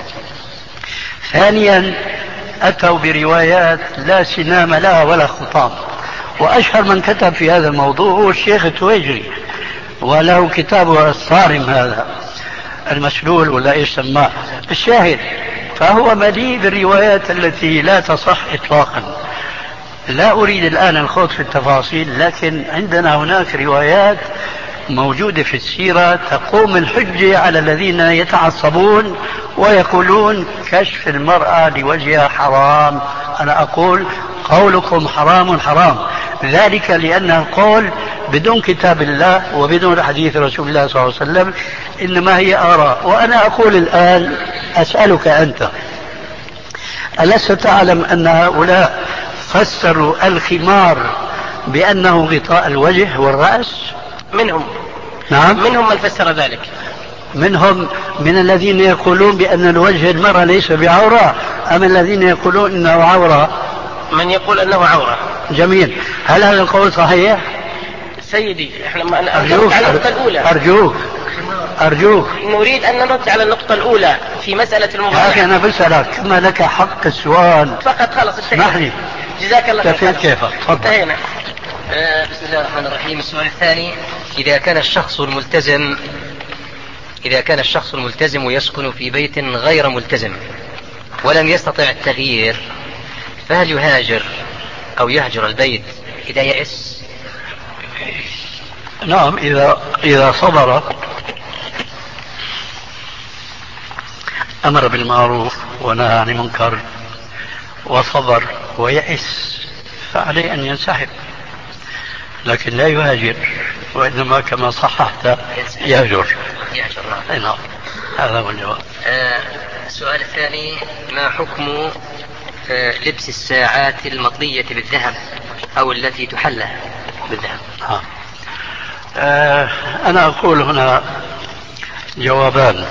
ثانيا أتوا بروايات لا سنام لها ولا خطام. وأشهر من كتب في هذا الموضوع هو الشيخ التويجري، وله كتابه الصارم هذا المسلول ولا ايش سماه. الشاهد فهو مليء بالروايات التي لا تصح إطلاقا. لا أريد الآن الخوض في التفاصيل، لكن عندنا هناك روايات موجودة في السيرة تقوم الحجة على الذين يتعصبون ويقولون كشف المرأة لوجهها حرام. أنا أقول قولكم حرام حرام، ذلك لأن القول بدون كتاب الله وبدون حديث رسول الله صلى الله عليه وسلم إنما هي آراء. وأنا أقول الآن أسألك أنت، ألست تعلم أن هؤلاء فسروا الخمار بأنه غطاء الوجه والرأس؟ منهم نعم منهم من فسر ذلك. منهم من الذين يقولون بأن الوجه المرأة ليس بعورة، أم الذين يقولون أنه عورة؟ من يقول أنه عورة. جميل. هل هذا القول صحيح؟ سيدي احنا ما أرجوك على النقطة الأولى. أرجوك أرجوك نريد أن نرد على النقطة الأولى في مسألة المبايعة. يا أخي أنا بسألك كما لك حق السؤال فقط. خلص اسمح لي. جزاك الله خير. كيف؟ تفضل. انتهينا. آه بسم الله الرحمن الرحيم. السؤال الثاني: إذا كان الشخص الملتزم إذا كان الشخص الملتزم يسكن في بيت غير ملتزم ولم يستطع التغيير، فهل يهاجر أو يهجر البيت إذا يئس؟ نعم، إذا إذا صبر أمر بالمعروف ونهى عن المنكر وصبر ويئس فعليه أن ينسحب، لكن لا يهاجر، وإنما كما صححت يهجر. يهجر نعم. نعم، هذا هو الجواب. آه السؤال الثاني: ما حكم آه لبس الساعات المطلية بالذهب أو التي تحلى بالذهب؟ آه. آه أنا أقول هنا جوابان،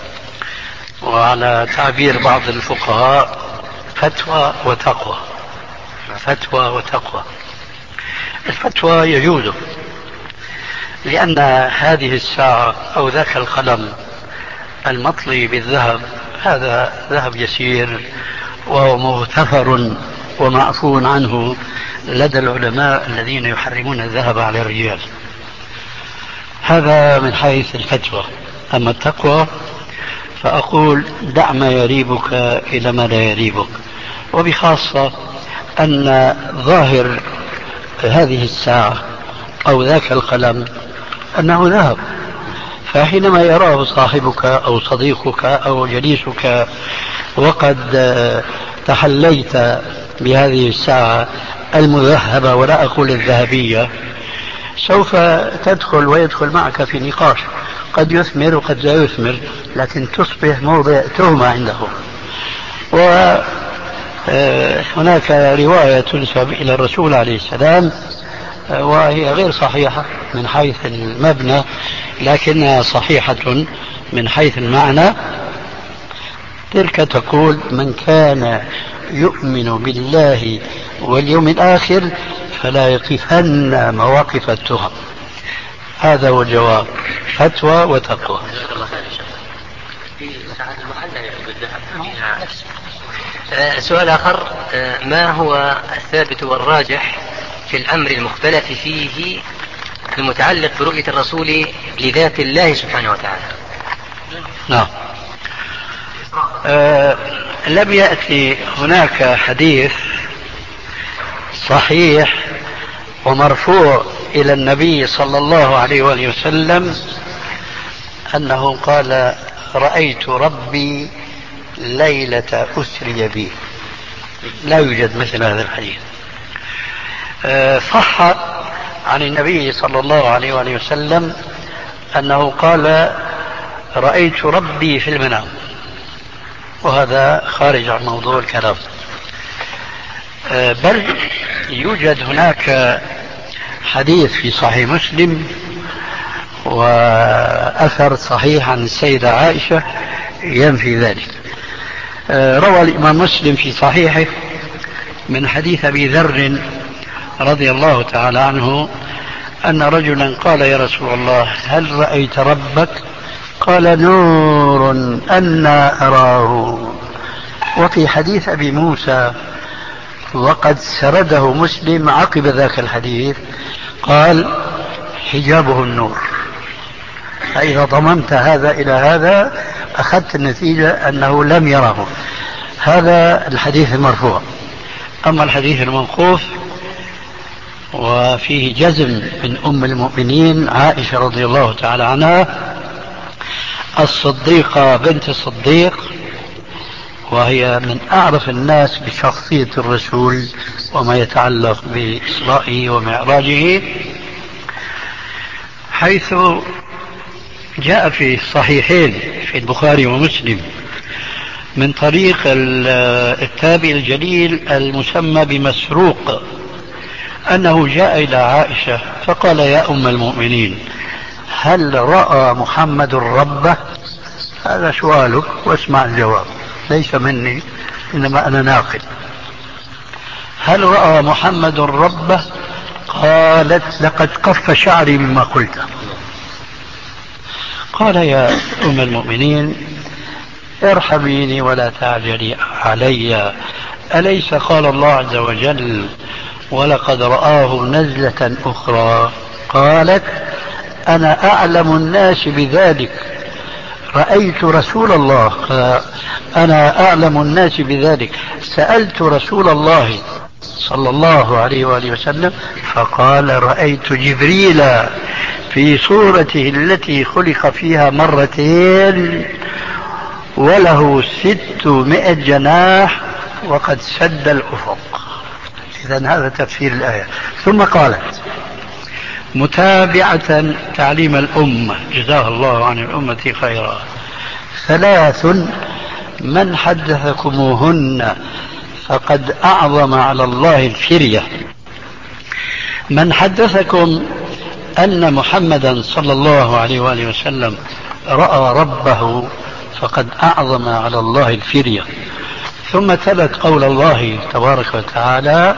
وعلى تعبير بعض الفقهاء فتوى وتقوى. فتوى وتقوى. الفتوى يجوز، لأن هذه الساعة أو ذاك القلم المطلي بالذهب هذا ذهب يسير وهو مغتفر ومعفو عنه لدى العلماء الذين يحرمون الذهب على الرجال. هذا من حيث الفتوى. أما التقوى فأقول دع ما يريبك إلى ما لا يريبك، وبخاصة أن ظاهر هذه الساعة أو ذاك القلم أنه ذهب، فحينما يراه صاحبك أو صديقك أو جليسك وقد تحليت بهذه الساعة المذهبة ولا أقول الذهبية، سوف تدخل ويدخل معك في نقاش قد يثمر وقد لا يثمر، لكن تصبح موضع تهمة عنده. وهناك رواية تنسب إلى الرسول عليه السلام وهي غير صحيحة من حيث المبنى لكنها صحيحة من حيث المعنى. تلك تقول: من كان يؤمن بالله واليوم الآخر فلا يقفن مواقف التهم. هذا هو الجواب، فتوى وتقوى. سؤال آخر: ما هو الثابت والراجح في الأمر المختلف فيه المتعلق برؤية الرسول لذات الله سبحانه وتعالى؟ نعم. آه لم يأتي هناك حديث صحيح ومرفوع إلى النبي صلى الله عليه وآله وسلم أنه قال: رأيت ربي ليلة أسري بي. لا يوجد مثل هذا الحديث. آه صح عن النبي صلى الله عليه وآله وسلم أنه قال: رأيت ربي في المنام، وهذا خارج عن موضوع الكلام. آه بل يوجد هناك حديث في صحيح مسلم وأثر صحيح عن السيدة عائشة ينفي ذلك. آه روى الإمام مسلم في صحيحه من حديث أبي ذر رضي الله تعالى عنه أن رجلا قال: يا رسول الله، هل رأيت ربك؟ قال: نور أنا أراه. وفي حديث أبي موسى وقد سرده مسلم عقب ذاك الحديث قال: حجابه النور. فإذا ضممت هذا إلى هذا أخذت النتيجة أنه لم يره. هذا الحديث المرفوع. أما الحديث الموقوف وفيه جزم من أم المؤمنين عائشة رضي الله تعالى عنها الصديقة بنت الصديق، وهي من أعرف الناس بشخصية الرسول وما يتعلق بإسرائه ومعراجه، حيث جاء في الصحيحين في البخاري ومسلم من طريق التابعي الجليل المسمى بمسروق أنه جاء إلى عائشة فقال: يا أم المؤمنين، هل رأى محمد ربه؟ هذا سؤالك واسمع الجواب، ليس مني إنما أنا ناقل. هل رأى محمد ربه؟ قالت: لقد قف شعري مما قلت. قال: يا أم المؤمنين ارحميني ولا تعجلي علي، أليس قال الله عز وجل: ولقد رآه نزلة أخرى قالت أنا أعلم الناس بذلك، رأيت رسول الله، أنا أعلم الناس بذلك، سألت رسول الله صلى الله عليه وآله وسلم فقال رأيت جبريل في صورته التي خلق فيها مرتين وله ستمائة جناح وقد سد الأفق. إذن هذا تفسير الآية. ثم قالت متابعة تعليم الأمة جزاها الله عن الأمة خيرا: ثلاث من حدثكموهن فقد أعظم على الله الفرية. من حدثكم أن محمدا صلى الله عليه وآله وسلم رأى ربه فقد أعظم على الله الفرية. ثم تلت قول الله تبارك وتعالى: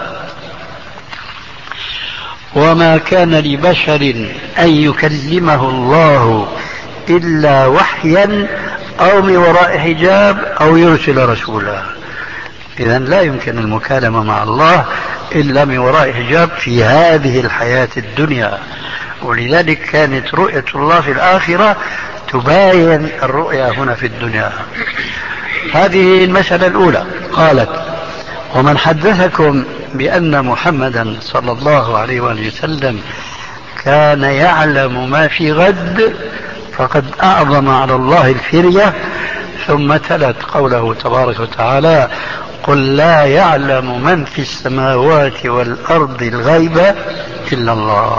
وما كان لبشر أن يكلمه الله إلا وحيا أو من وراء حجاب أو يرسل رسولا. إذن لا يمكن المكالمة مع الله إلا من وراء حجاب في هذه الحياة الدنيا، ولذلك كانت رؤية الله في الآخرة تباين الرؤيا هنا في الدنيا. هذه المسألة الأولى. قالت: ومن حدثكم بأن محمدا صلى الله عليه وآله وسلم كان يعلم ما في غد فقد أعظم على الله الفرية. ثم تلت قوله تبارك وتعالى: قل لا يعلم من في السماوات والأرض الغيب إلا الله.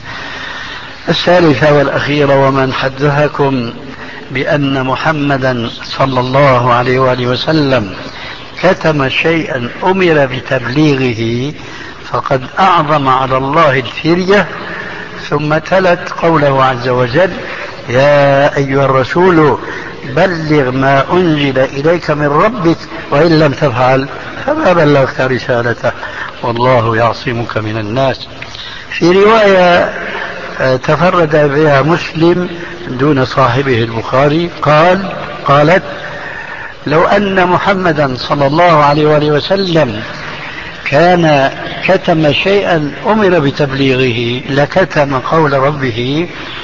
الثالثة والأخيرة: ومن حدثكم بأن محمدا صلى الله عليه وآله وسلم كتم شيئا أمر بتبليغه فقد أعظم على الله الفرية. ثم تلت قوله عز وجل: يا أيها الرسول بلغ ما أنزل إليك من ربك وإن لم تفعل فما بلغت رسالته والله يعصمك من الناس. في رواية تفرد بها مسلم دون صاحبه البخاري قال قالت: لو أن محمدا صلى الله عليه وآله وسلم كان كتم شيئا أمر بتبليغه لكتم قول ربه: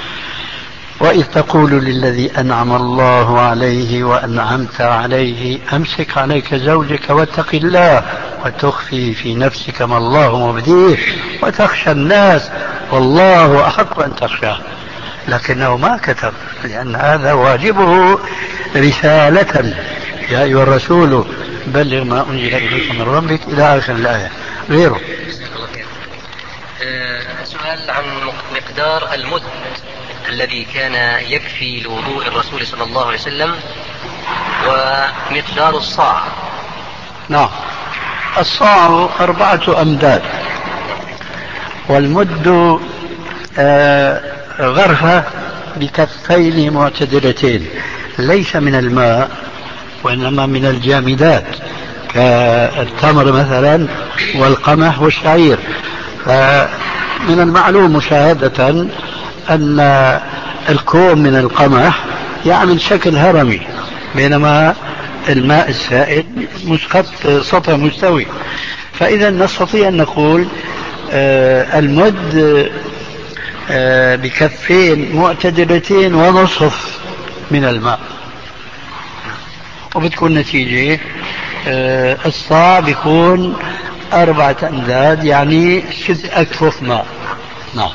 وإذ تقول للذي أنعم الله عليه وأنعمت عليه أمسك عليك زوجك واتق الله وتخفي في نفسك ما الله مبديه وتخشى الناس والله أحق أن تخشاه. لكنه ما كتب لأن هذا واجبه رسالة: يا أيها الرسول بلغ ما أنزل إليك من ربك إلى آخر الآية. غيره. سؤال عن مقدار المد الذي كان يكفي لوضوء الرسول صلى الله عليه وسلم ومقدار الصاع. نعم، الصاع أربعة أمداد، والمد آه غرفة بكفين معتدلتين، ليس من الماء وإنما من الجامدات كالتمر مثلا والقمح والشعير. فمن المعلوم مشاهدة أن الكوم من القمح يعمل شكل هرمي، بينما الماء السائل مسقط سطح مستوي. فإذا نستطيع أن نقول آه المد آه بكفين معتدلتين ونصف من الماء، وبتكون نتيجة آه الصاع بيكون أربعة أمداد يعني ست أكفف ماء. نعم.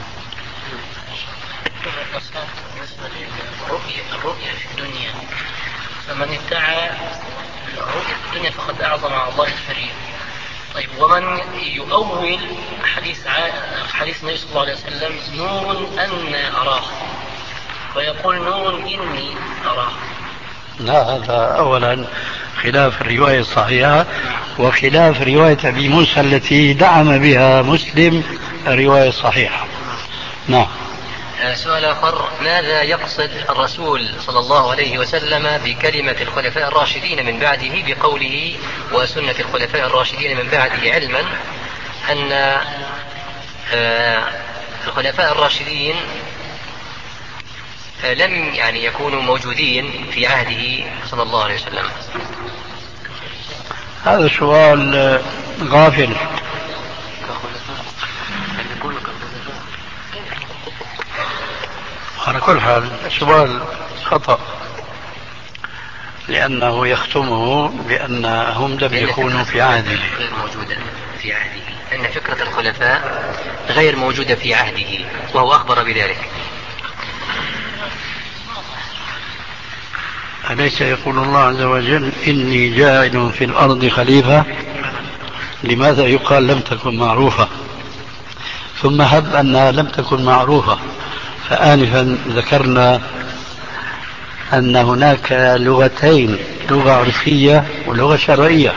الرؤية في الدنيا، فمن ادعى الرؤية في الدنيا فقد أعظم على الله الفريق. طيب، ومن يؤول حديث حديث النبي صلى الله عليه وسلم: نور أن أراه، ويقول: نور إني أراه. لا، هذا أولا خلاف الرواية الصحيحة وخلاف رواية أبي موسى التي دعم بها مسلم الرواية الصحيحة. نعم. سؤال آخر: ماذا يقصد الرسول صلى الله عليه وسلم بكلمة الخلفاء الراشدين من بعده بقوله وسنة الخلفاء الراشدين من بعده، علما أن الخلفاء الراشدين لم يعني يكونوا موجودين في عهده صلى الله عليه وسلم؟ هذا سؤال غافل، على كل حال سؤال خطأ، لأنه يختمه بأنهم لم يكونوا في عهده. غير موجودة في عهده، أن فكرة الخلفاء غير موجودة في عهده، وهو أخبر بذلك. أليس يقول الله عز وجل إني جاعل في الأرض خليفة؟ لماذا يقال لم تكن معروفة؟ ثم هب أنها لم تكن معروفة، فآنفا ذكرنا أن هناك لغتين، لغة عرفية ولغة شرعية.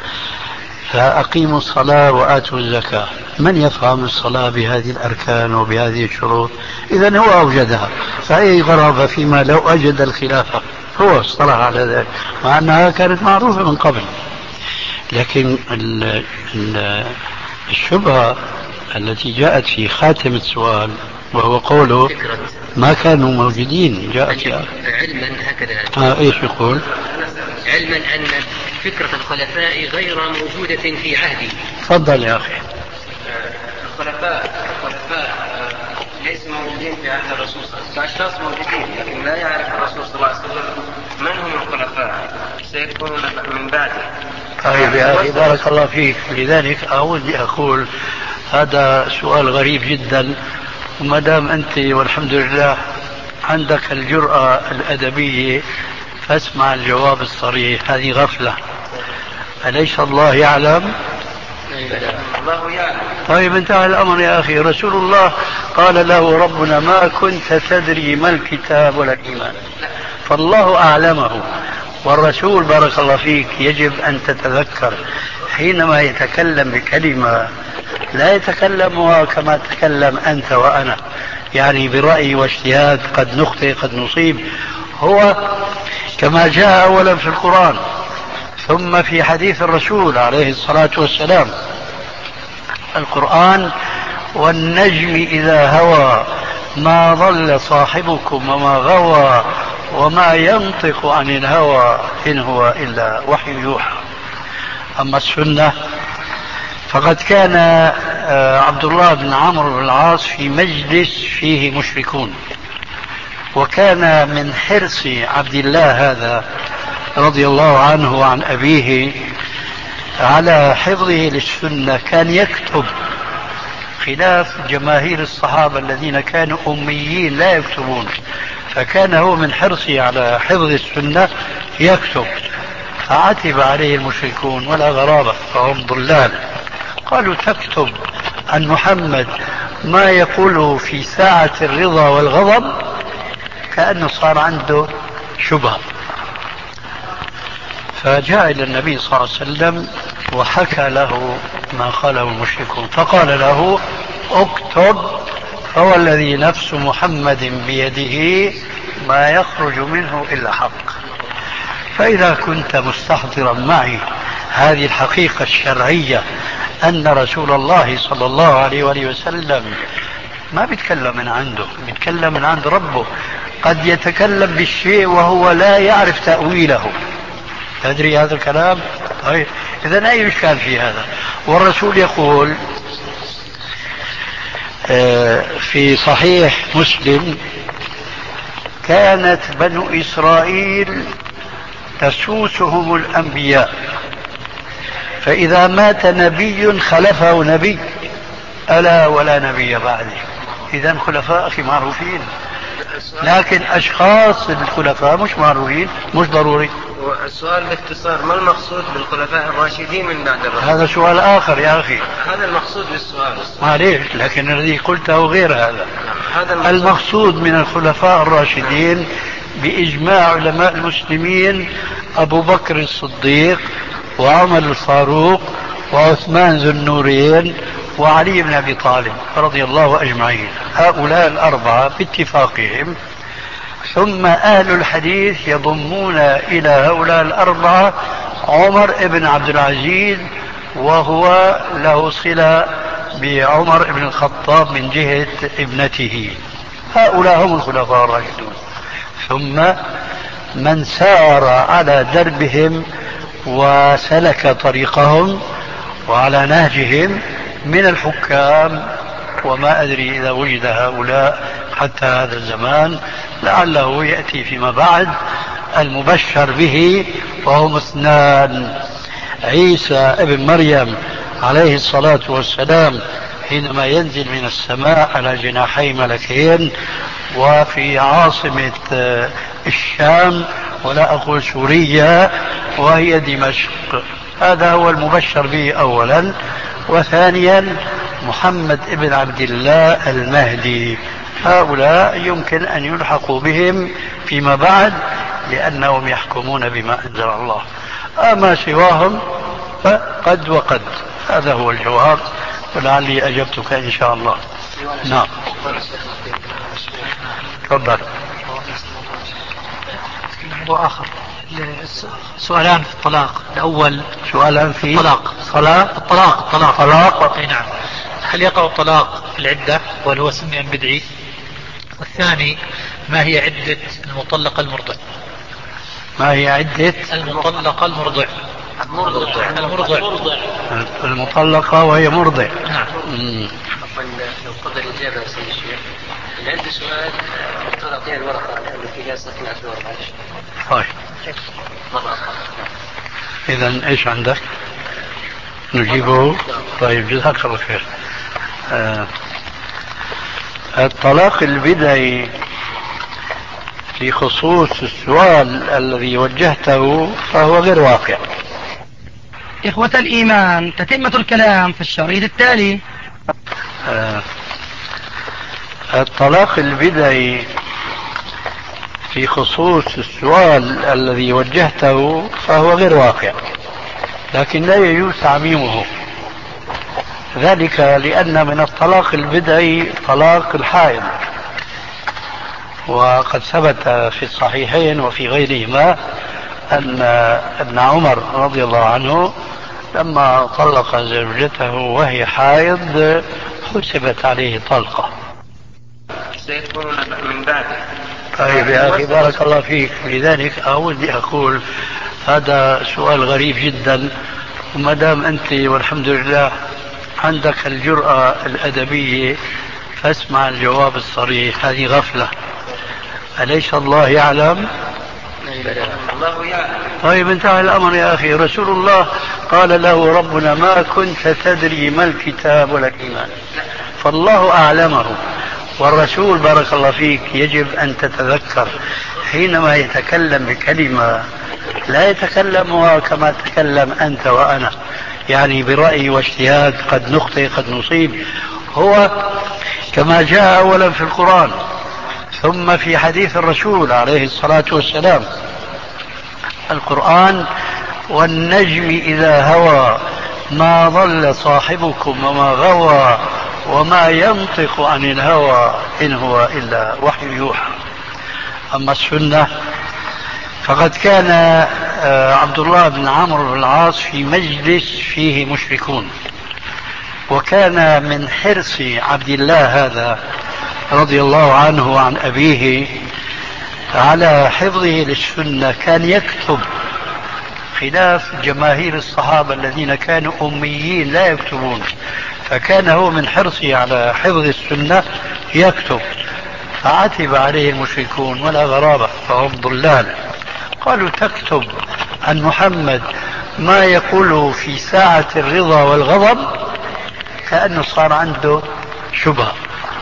فأقيموا الصلاة وآتوا الزكاة، من يفهم الصلاة بهذه الأركان وبهذه الشروط؟ إذن هو أوجدها، فأي غرابة فيما لو أجد الخلافة، هو اصطلح على ذلك مع أنها كانت معروفة من قبل. لكن ال ال الشبهة التي جاءت في خاتم السؤال وهو قوله ما كانوا موجودين، جاءت في علما هكذا. آه ايش يقول؟ علما أن فكرة الخلفاء غير موجودة في عهده. تفضل يا أخي. الخلفاء الخلفاء ليسوا موجودين في عهد الرسول صلى الله عليه وسلم، كأشخاص موجودين لكن لا يعرف الرسول صلى الله عليه وسلم من هم الخلفاء، سيكونون من بعده. طيب يا أخي بارك الله فيك، لذلك أود أقول هذا سؤال غريب جدا، وما دام أنت والحمد لله عندك الجرأة الأدبية فاسمع الجواب الصريح. هذه غفلة، أليس الله يعلم؟ الله يعلم. طيب انتهى الأمر يا أخي. رسول الله قال له ربنا ما كنت تدري ما الكتاب ولا الإيمان، فالله أعلمه. والرسول بارك الله فيك يجب أن تتذكر حينما يتكلم بكلمة لا يتكلمها كما تكلم أنت وأنا، يعني برأي واجتهاد، قد نخطئ قد نصيب. هو كما جاء أولا في القرآن ثم في حديث الرسول عليه الصلاة والسلام. القرآن والنجم إذا هوى ما ضل صاحبكم وما غوى وما ينطق عن الهوى إن هو إلا وحي يوحى. أما السنة فقد كان عبد الله بن عمرو بن العاص في مجلس فيه مشركون، وكان من حرص عبد الله هذا رضي الله عنه وعن أبيه على حفظه للسنة، كان يكتب خلاف جماهير الصحابة الذين كانوا أميين لا يكتبون، فكان هو من حرصه على حفظ السنة يكتب. فعتب عليه المشركون ولا غرابة، فهم ضلال. قالوا تكتب عن محمد ما يقوله في ساعة الرضا والغضب، كأنه صار عنده شبهة. فجاء إلى النبي صلى الله عليه وسلم وحكى له ما قاله المشركون، فقال له اكتب فهو الذي نفس محمد بيده ما يخرج منه إلا حق. فإذا كنت مستحضرا معي هذه الحقيقة الشرعية أن رسول الله صلى الله عليه وآله وسلم ما بيتكلم من عنده، بيتكلم من عند ربه، قد يتكلم بالشيء وهو لا يعرف تأويله. تدري هذا الكلام؟ طيب إذن أي إشكال في هذا؟ والرسول يقول في صحيح مسلم كانت بنو إسرائيل تسوسهم الأنبياء، فإذا مات نبي خلفه نبي ألا ولا نبي بعده. إذن خلفاء أخي معروفين، لكن أشخاص الخلفاء مش معروفين، مش ضروري. السؤال باختصار ما المقصود بالخلفاء الراشدين من بعد الرسول؟ هذا سؤال آخر يا أخي، هذا المقصود بالسؤال. معليش، لكن الذي قلته غير هذا. هذا المقصود. المقصود من الخلفاء الراشدين بإجماع علماء المسلمين أبو بكر الصديق وعمر الفاروق وعثمان ذو النورين وعلي بن أبي طالب رضي الله أجمعين، هؤلاء الأربعة باتفاقهم. ثم أهل الحديث يضمون إلى هؤلاء الأربعة عمر بن عبد العزيز، وهو له صلة بعمر بن الخطاب من جهة ابنته. هؤلاء هم الخلفاء الراشدون. ثم من سار على دربهم وسلك طريقهم وعلى نهجهم من الحكام، وما أدري إذا وجد هؤلاء حتى هذا الزمان، لعله يأتي فيما بعد المبشر به، وهم اثنان: عيسى ابن مريم عليه الصلاة والسلام حينما ينزل من السماء على جناحي ملكين وفي عاصمة الشام، ولا أقول سوريا، وهي دمشق. هذا هو المبشر به أولا. وثانيا محمد ابن عبد الله المهدي. هؤلاء يمكن أن يلحقوا بهم فيما بعد لأنهم يحكمون بما أنزل الله. أما سواهم فقد وقد. هذا هو الجواب، ولعلي أجبتك إن شاء الله. نعم، تفضل. موضوع آخر، سؤالان في الطلاق. الأول سؤالان في الطلاق. صلاة الطلاق الطلاق طلاق. أي نعم. هل يقع الطلاق في العدة وهل هو سمي بدعي؟ والثاني: ما هي عدة المطلقة المرضع؟ ما هي عدة المطلقة المرضع؟ المرضع المرضع المطلقة وهي مرضع. نعم. لو قبل الإجابة يا سيدي الشيخ، اللي عنده سؤال دكتور أعطيها الورقة لأنه في ناس ساكنة على الدور. معلش. طيب، مرة إذا إيش عندك؟ نجيبه. طيب، جزاك الله خير. آه. الطلاق البدعي في خصوص السؤال الذي وجهته فهو غير واقع. إخوة الإيمان، تتمة الكلام في الشريط التالي. آه. الطلاق البدعي في خصوص السؤال الذي وجهته فهو غير واقع، لكن لا يجوز تعميمه، ذلك لأن من الطلاق البدعي طلاق الحائض، وقد ثبت في الصحيحين وفي غيرهما أن ابن عمر رضي الله عنه لما طلق زوجته وهي حائض حسبت عليه طلقة. سيكون من بعده. طيب يا أخي، بارك الله فيك. لذلك أودي أقول هذا سؤال غريب جدا، وما دام أنت والحمد لله عندك الجرأة الأدبية فاسمع الجواب الصريح. هذه غفلة، أليس الله يعلم؟ الله يعلم. طيب انتهى الأمر يا أخي. رسول الله قال له ربنا: ما كنت تدري ما الكتاب ولا الإيمان، فالله أعلمه. والرسول بارك الله فيك يجب أن تتذكر حينما يتكلم بكلمة لا يتكلمها كما تكلم أنت وأنا، يعني برأي واجتهاد، قد نخطئ قد نصيب. هو كما جاء أولا في القرآن ثم في حديث الرسول عليه الصلاة والسلام. القرآن: والنجم إذا هوى ما ضل صاحبكم وما غوى وما ينطق عن الهوى إن هو إلا وحي يوحى. أما السنة فقد كان عبد الله بن عمرو بن العاص في مجلس فيه مشركون، وكان من حرص عبد الله هذا رضي الله عنه عن أبيه على حفظه للسنة، كان يكتب، خلاف جماهير الصحابة الذين كانوا أميين لا يكتبون، فكان هو من حرصه على حفظ السنة يكتب. فعتب عليه المشركون ولا غرابة، فهم ضلال. قالوا: تكتب عن محمد ما يقوله في ساعة الرضا والغضب؟ كأنه صار عنده شبهة.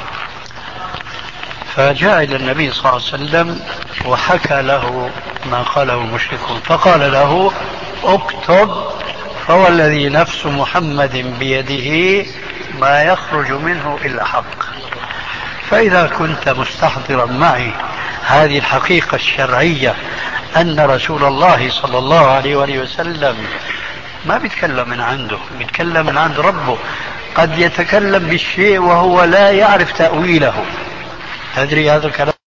فجاء إلى النبي صلى الله عليه وسلم وحكى له ما قاله المشركون، فقال له: اكتب، فوالذي نفس محمد بيده ما يخرج منه إلا حق. فإذا كنت مستحضرا معي هذه الحقيقة الشرعية أن رسول الله صلى الله عليه وآله وسلم ما بيتكلم من عنده، بيتكلم من عند ربه، قد يتكلم بالشيء وهو لا يعرف تأويله. تدري هذا الكلام